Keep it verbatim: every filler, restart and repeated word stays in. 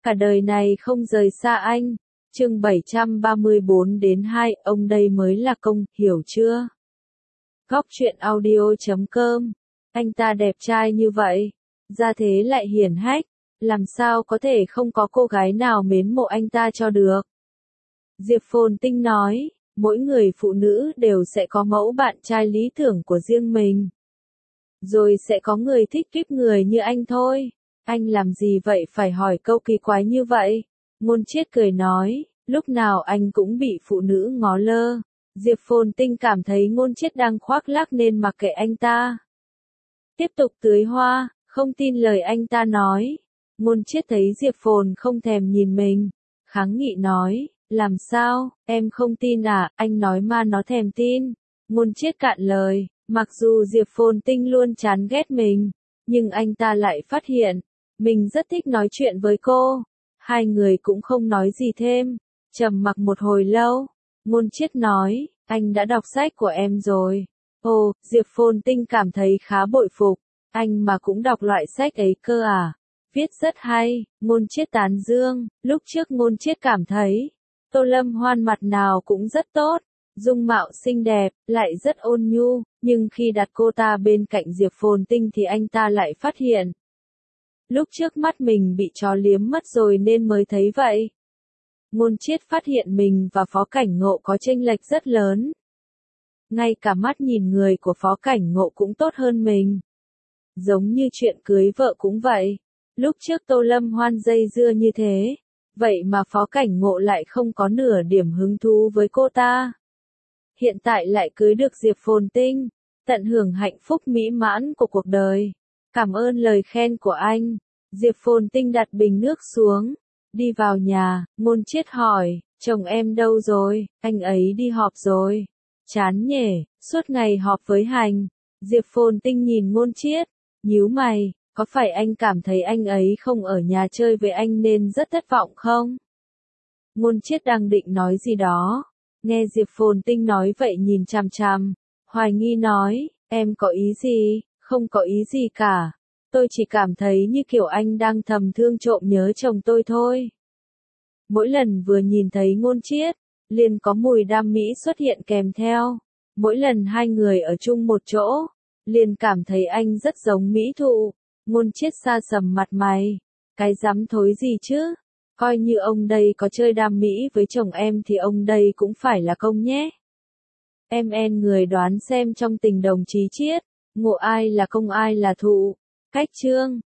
cả đời này không rời xa anh. Chương bảy trăm ba mươi bốn đến hai, ông đây mới là công, hiểu chưa? Góc truyện audio chấm com. Anh ta đẹp trai như vậy, gia thế lại hiển hách, làm sao có thể không có cô gái nào mến mộ anh ta cho được. Diệp Phồn Tinh nói, mỗi người phụ nữ đều sẽ có mẫu bạn trai lý tưởng của riêng mình. Rồi sẽ có người thích kíp người như anh thôi. Anh làm gì vậy phải hỏi câu kỳ quái như vậy? Ngôn Chiết cười nói, lúc nào anh cũng bị phụ nữ ngó lơ. Diệp Phồn Tinh cảm thấy Ngôn Chiết đang khoác lác nên mặc kệ anh ta. Tiếp tục tưới hoa, không tin lời anh ta nói. Ngôn Chiết thấy Diệp Phồn không thèm nhìn mình, kháng nghị nói, làm sao, em không tin à, anh nói mà nó thèm tin. Ngôn Chiết cạn lời, mặc dù Diệp Phồn Tinh luôn chán ghét mình, nhưng anh ta lại phát hiện, mình rất thích nói chuyện với cô. Hai người cũng không nói gì thêm, trầm mặc một hồi lâu. Ngôn Chiết nói, anh đã đọc sách của em rồi. Ồ, Diệp Phồn Tinh cảm thấy khá bội phục, anh mà cũng đọc loại sách ấy cơ à? Viết rất hay. Ngôn Chiết tán dương, lúc trước Ngôn Chiết cảm thấy, Tô Lâm Hoan mặt nào cũng rất tốt, dung mạo xinh đẹp, lại rất ôn nhu, nhưng khi đặt cô ta bên cạnh Diệp Phồn Tinh thì anh ta lại phát hiện. Lúc trước mắt mình bị chó liếm mất rồi nên mới thấy vậy. Ngôn Chiết phát hiện mình và Phó Cảnh Ngộ có chênh lệch rất lớn. Ngay cả mắt nhìn người của Phó Cảnh Ngộ cũng tốt hơn mình. Giống như chuyện cưới vợ cũng vậy. Lúc trước Tô Lâm Hoan dây dưa như thế, vậy mà Phó Cảnh Ngộ lại không có nửa điểm hứng thú với cô ta. Hiện tại lại cưới được Diệp Phồn Tinh, tận hưởng hạnh phúc mỹ mãn của cuộc đời. Cảm ơn lời khen của anh. Diệp Phồn Tinh đặt bình nước xuống, đi vào nhà. Ngôn Chiết hỏi, chồng em đâu rồi? Anh ấy đi họp rồi. Chán nhỉ, suốt ngày họp với Hành. Diệp Phồn Tinh nhìn Ngôn Chiết, nhíu mày, có phải anh cảm thấy anh ấy không ở nhà chơi với anh nên rất thất vọng không? Ngôn Chiết đang định nói gì đó, nghe Diệp Phồn Tinh nói vậy nhìn chằm chằm, hoài nghi nói, em có ý gì? Không có ý gì cả. Tôi chỉ cảm thấy như kiểu anh đang thầm thương trộm nhớ chồng tôi thôi. Mỗi lần vừa nhìn thấy Ngôn Chiết, liền có mùi đam mỹ xuất hiện kèm theo. Mỗi lần hai người ở chung một chỗ, liền cảm thấy anh rất giống mỹ thụ. Ngôn Chiết sa sầm mặt mày. Cái dám thối gì chứ? Coi như ông đây có chơi đam mỹ với chồng em thì ông đây cũng phải là công nhé. Em en người đoán xem trong Tình Đồng Chí Chiết, Ngộ ai là công ai là thụ. Cách chương